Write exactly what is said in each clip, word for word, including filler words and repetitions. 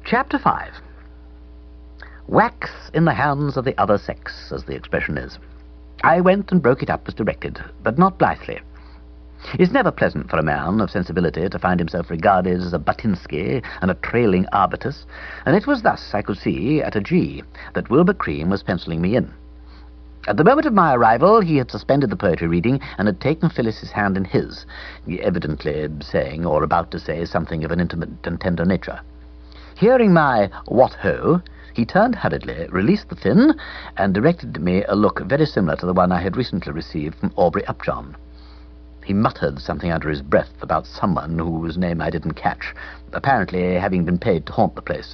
Chapter five. Wax in the hands of the other sex, as the expression is. I went and broke it up as directed, but not blithely. It's never pleasant for a man of sensibility to find himself regarded as a Batinsky and a trailing arbutus, and it was thus, I could see, at a G, that Wilbur Cream was penciling me in. At the moment of my arrival, he had suspended the poetry reading and had taken Phyllis's hand in his, evidently saying, or about to say, something of an intimate and tender nature. Hearing my what-ho, he turned hurriedly, released the fin, and directed me a look very similar to the one I had recently received from Aubrey Upjohn. He muttered something under his breath about someone whose name I didn't catch, apparently having been paid to haunt the place.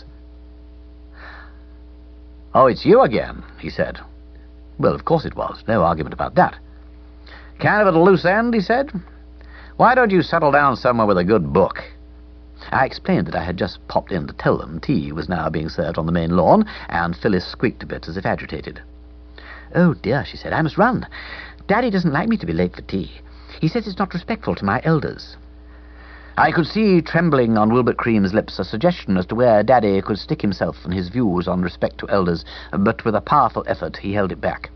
"Oh, it's you again," he said. Well, of course it was. No argument about that. "Kind of at a loose end," he said. "Why don't you settle down somewhere with a good book?" I explained that I had just popped in to tell them tea was now being served on the main lawn, and Phyllis squeaked a bit as if agitated. "Oh, dear," she said, "I must run. Daddy doesn't like me to be late for tea. He says it's not respectful to my elders." I could see trembling on Wilbur Cream's lips a suggestion as to where Daddy could stick himself and his views on respect to elders, but with a powerful effort he held it back.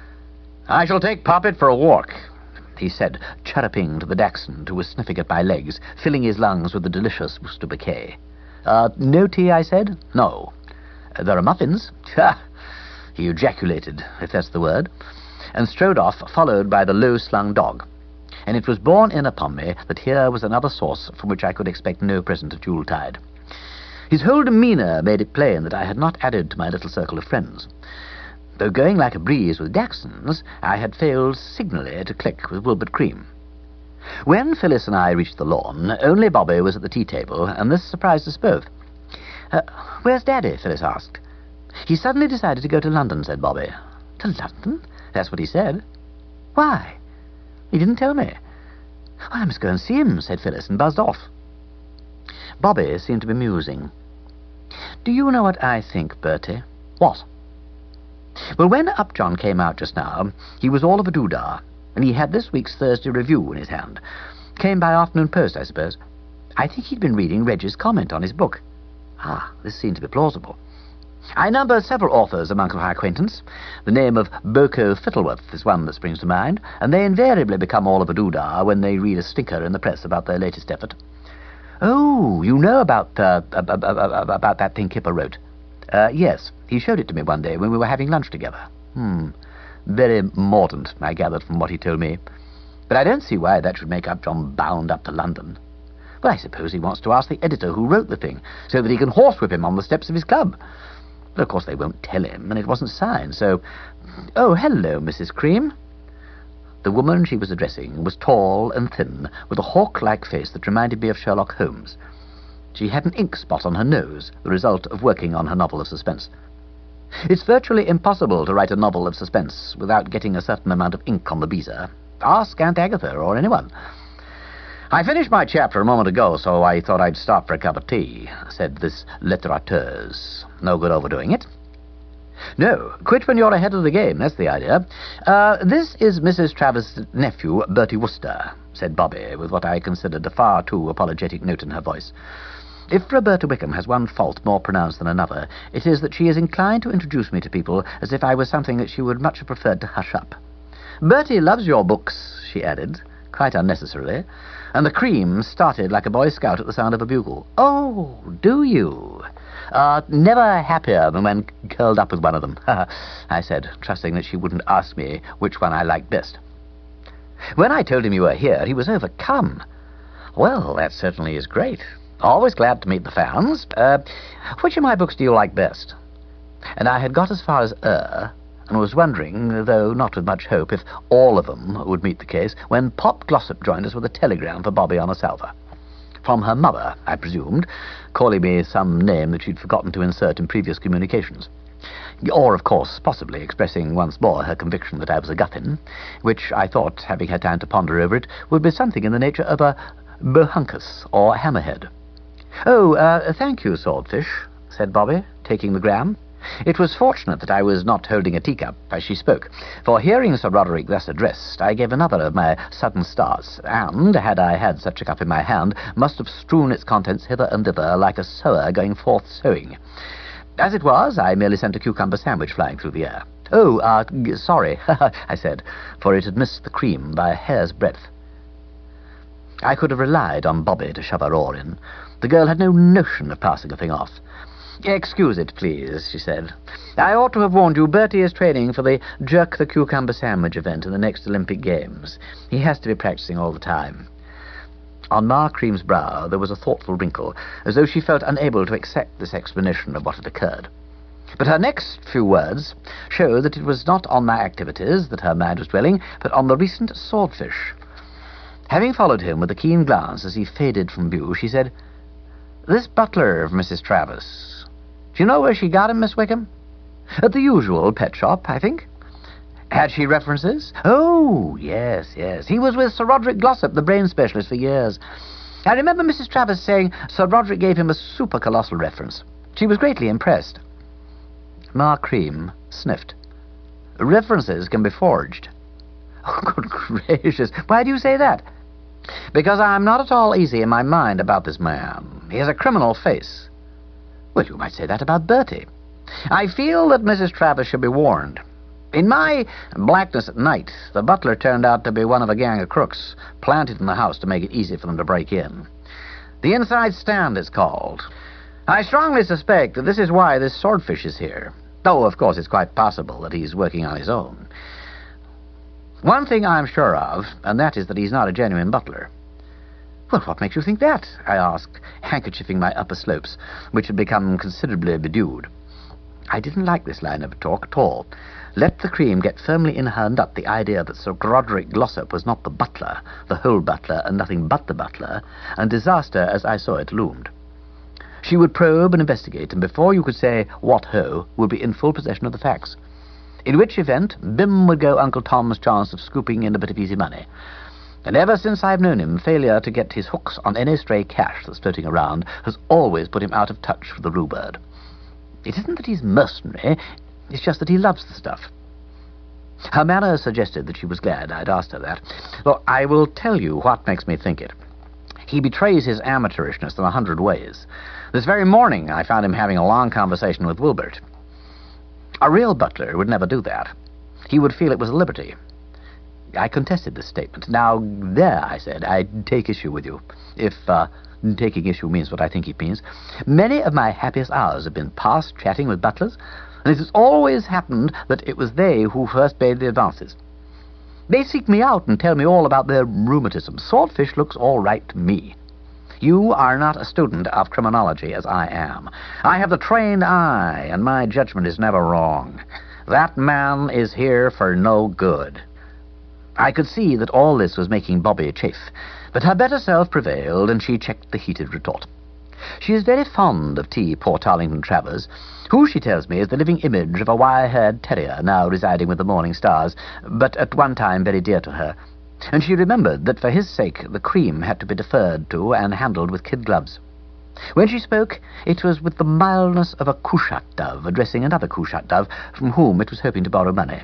"I shall take Poppet for a walk," he said, chirruping to the dachshund who was sniffing at my legs, filling his lungs with the delicious Worcester bouquet. Uh, no tea, I said. "No." Uh, "there are muffins." "Ha!" he ejaculated, if that's the word, and strode off, followed by the low-slung dog. And it was borne in upon me that here was another source from which I could expect no present at Yuletide. His whole demeanour made it plain that I had not added to my little circle of friends. Though going like a breeze with Dachshunds, I had failed signally to click with Wilbur Cream. When Phyllis and I reached the lawn, only Bobby was at the tea-table, and this surprised us both. Uh, "Where's Daddy?" Phyllis asked. "He suddenly decided to go to London," said Bobby. "To London?" "That's what he said." "Why?" "He didn't tell me." "Well, I must go and see him," said Phyllis, and buzzed off. Bobby seemed to be musing. "Do you know what I think, Bertie?" "What?" "Well, when Upjohn came out just now, he was all of a doodah, and he had this week's Thursday Review in his hand. Came by afternoon post, I suppose. I think he'd been reading Reggie's comment on his book." Ah, this seemed to be plausible. "I number several authors among my acquaintance. The name of Boko Fittleworth is one that springs to mind, and they invariably become all of a doodah when they read a stinker in the press about their latest effort." "Oh, you know about uh, about that thing Kipper wrote?" Uh, "yes, he showed it to me one day when we were having lunch together." Hmm, very mordant, I gathered from what he told me. But I don't see why that should make Upjohn bound up to London. Well, I suppose he wants to ask the editor who wrote the thing, so that he can horsewhip him on the steps of his club. But of course they won't tell him, and it wasn't signed, so... "Oh, hello, Missus Cream." The woman she was addressing was tall and thin, with a hawk-like face that reminded me of Sherlock Holmes. She had an ink spot on her nose, the result of working on her novel of suspense. It's virtually impossible to write a novel of suspense without getting a certain amount of ink on the beezer. Ask Aunt Agatha or anyone. "I finished my chapter a moment ago, so I thought I'd stop for a cup of tea," said this litterateuse. "No good overdoing it." "No, quit when you're ahead of the game, that's the idea. Uh, this is Missus Travers' nephew, Bertie Wooster," said Bobby, with what I considered a far too apologetic note in her voice. If Roberta Wickham has one fault more pronounced than another, it is that she is inclined to introduce me to people as if I was something that she would much have preferred to hush up. "Bertie loves your books," she added, quite unnecessarily, and the cream started like a Boy Scout at the sound of a bugle. "Oh, do you? Uh, never happier than when curled up with one of them," I said, trusting that she wouldn't ask me which one I liked best. "When I told him you were here, he was overcome." "Well, that certainly is great. Always glad to meet the fans. Uh, which of my books do you like best?" And I had got as far as er, and was wondering, though not with much hope, if all of them would meet the case, when Pop Glossop joined us with a telegram for Bobby on a salver. From her mother, I presumed, calling me some name that she'd forgotten to insert in previous communications. Or, of course, possibly expressing once more her conviction that I was a guffin, which I thought, having had time to ponder over it, would be something in the nature of a bohunkus or hammerhead. "Oh, uh, thank you, Swordfish," said Bobby, taking the gram. It was fortunate that I was not holding a teacup as she spoke, for hearing Sir Roderick thus addressed, I gave another of my sudden starts, and, had I had such a cup in my hand, must have strewn its contents hither and thither like a sower going forth sowing. As it was, I merely sent a cucumber sandwich flying through the air. "Oh, uh, sorry," I said, for it had missed the cream by a hair's breadth. I could have relied on Bobby to shove her oar in. The girl had no notion of passing a thing off. "Excuse it, please," she said. "I ought to have warned you. Bertie is training for the Jerk the Cucumber Sandwich event in the next Olympic Games. He has to be practicing all the time." On Ma Cream's brow there was a thoughtful wrinkle, as though she felt unable to accept this explanation of what had occurred. But her next few words showed that it was not on my activities that her mind was dwelling, but on the recent swordfish. Having followed him with a keen glance as he faded from view, she said, "This butler of Missus Travis, do you know where she got him, Miss Wickham?" "At the usual pet shop, I think." "Had she references?" "Oh, yes, yes. He was with Sir Roderick Glossop, the brain specialist, for years. I remember Missus Travis saying Sir Roderick gave him a super-colossal reference. She was greatly impressed." Ma Cream sniffed. "References can be forged." "Oh, good gracious. Why do you say that?" "Because I'm not at all easy in my mind about this man. He has a criminal face." "Well, you might say that about Bertie." "I feel that Missus Travis should be warned. In my blackness at night, the butler turned out to be one of a gang of crooks, planted in the house to make it easy for them to break in. The inside stand, it's called. I strongly suspect that this is why this swordfish is here, though, of course, it's quite possible that he's working on his own. One thing I'm sure of, and that is that he's not a genuine butler." "Well, what makes you think that?" I asked, handkerchiefing my upper slopes, which had become considerably bedewed. I didn't like this line of talk at all. Let the cream get firmly in her nut the idea that Sir Roderick Glossop was not the butler, the whole butler, and nothing but the butler, and disaster, as I saw it, loomed. She would probe and investigate, and before you could say "what ho," would be in full possession of the facts. In which event, bim would go Uncle Tom's chance of scooping in a bit of easy money. And ever since I've known him, failure to get his hooks on any stray cash that's floating around has always put him out of touch with the rhubarb. It isn't that he's mercenary, it's just that he loves the stuff. Her manner suggested that she was glad I'd asked her that. Look, I will tell you what makes me think it. He betrays his amateurishness in a hundred ways. This very morning I found him having a long conversation with Wilbert. A real butler would never do that. He would feel it was a liberty. I contested this statement. "Now, there," I said, "I take issue with you, if uh, taking issue means what I think it means. Many of my happiest hours have been passed chatting with butlers, and it has always happened that it was they who first made the advances. They seek me out and tell me all about their rheumatism. Swordfish looks all right to me. You are not a student of criminology, as I am. I have the trained eye, and my judgment is never wrong. That man is here for no good." I could see that all this was making Bobby chafe, but her better self prevailed, and she checked the heated retort. She is very fond of tea, poor Tarlington Travers, who, she tells me, is the living image of a wire-haired terrier now residing with the Morning Stars, but at one time very dear to her. And she remembered that for his sake the cream had to be deferred to and handled with kid gloves. When she spoke, it was with the mildness of a cushat dove addressing another cushat dove from whom it was hoping to borrow money.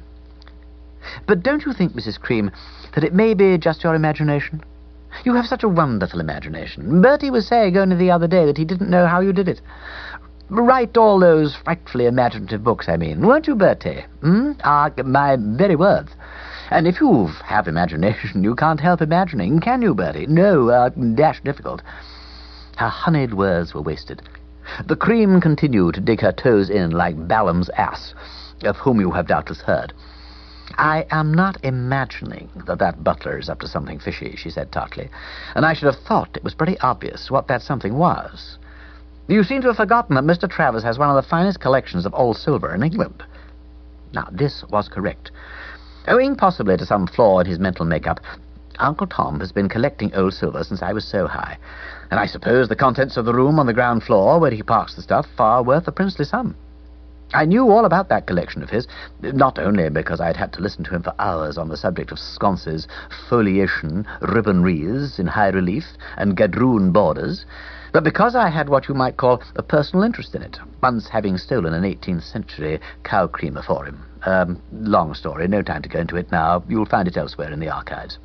"But don't you think, Missus Cream, that it may be just your imagination? You have such a wonderful imagination. Bertie was saying only the other day that he didn't know how you did it. Write all those frightfully imaginative books, I mean. Weren't you, Bertie? Hmm? Ah, my very words. And if you have imagination, you can't help imagining, can you, Bertie? No, uh, dash difficult." Her honeyed words were wasted. The cream continued to dig her toes in like Balaam's ass, of whom you have doubtless heard. "I am not imagining that that butler is up to something fishy," she said tartly, "and I should have thought it was pretty obvious what that something was. You seem to have forgotten that Mister Travers has one of the finest collections of old silver in England." Now, this was correct. Owing possibly to some flaw in his mental make-up, Uncle Tom has been collecting old silver since I was so high, and I suppose the contents of the room on the ground floor where he parks the stuff are worth a princely sum. I knew all about that collection of his, not only because I'd had to listen to him for hours on the subject of sconces, foliation, ribbon wreaths in high relief, and gadroon borders, but because I had what you might call a personal interest in it, once having stolen an eighteenth century cow creamer for him. Um, long story, no time to go into it now. You'll find it elsewhere in the archives.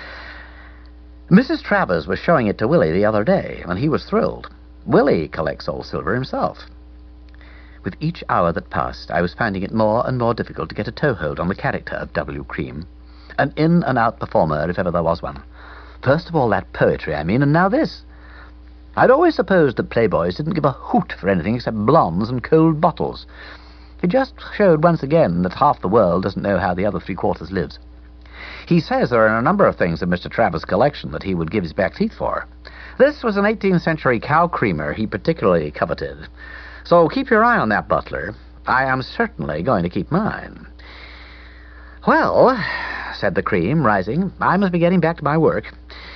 Missus Travers was showing it to Willie the other day, and he was thrilled. Willie collects old silver himself. With each hour that passed, I was finding it more and more difficult to get a toehold on the character of W. Cream. An in-and-out performer, if ever there was one. First of all, that poetry, I mean, and now this. I'd always supposed that playboys didn't give a hoot for anything except blondes and cold bottles. It just showed once again that half the world doesn't know how the other three-quarters lives. He says there are a number of things in Mister Travers' collection that he would give his back teeth for. This was an eighteenth century cow creamer he particularly coveted. So keep your eye on that, Butler. I am certainly going to keep mine. Well, said the Cream, rising, I must be getting back to my work.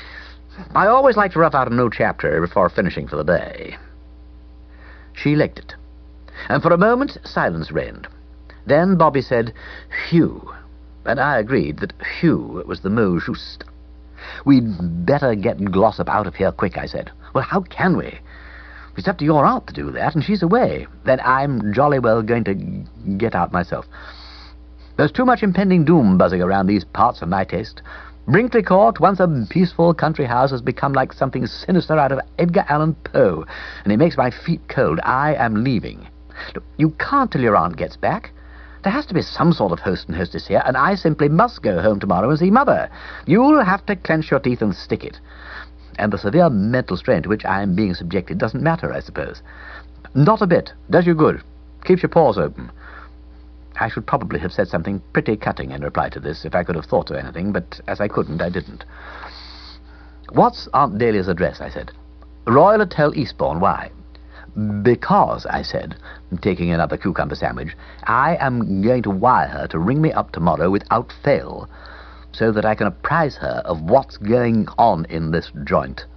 I always like to rough out a new chapter before finishing for the day. She licked it, and for a moment silence reigned. Then Bobby said, "Phew," and I agreed that phew was the mot juste. "We'd better get Glossop out of here quick," I said. "Well, how can we? It's up to your aunt to do that, and she's away. Then I'm jolly well going to get out myself. There's too much impending doom buzzing around these parts for my taste. Brinkley Court, once a peaceful country house, has become like something sinister out of Edgar Allan Poe, and it makes my feet cold. I am leaving. Look, you can't till your aunt gets back. There has to be some sort of host and hostess here, and I simply must go home tomorrow and see Mother. You'll have to clench your teeth and stick it. And the severe mental strain to which I am being subjected doesn't matter, I suppose. Not a bit. Does you good. Keeps your pores open." I should probably have said something pretty cutting in reply to this if I could have thought of anything, but as I couldn't, I didn't. "What's Aunt Dahlia's address?" I said. "Royal Hotel, Eastbourne. Why?" "Because," I said, taking another cucumber sandwich, "I am going to wire her to ring me up tomorrow without fail, so that I can apprise her of what's going on in this joint."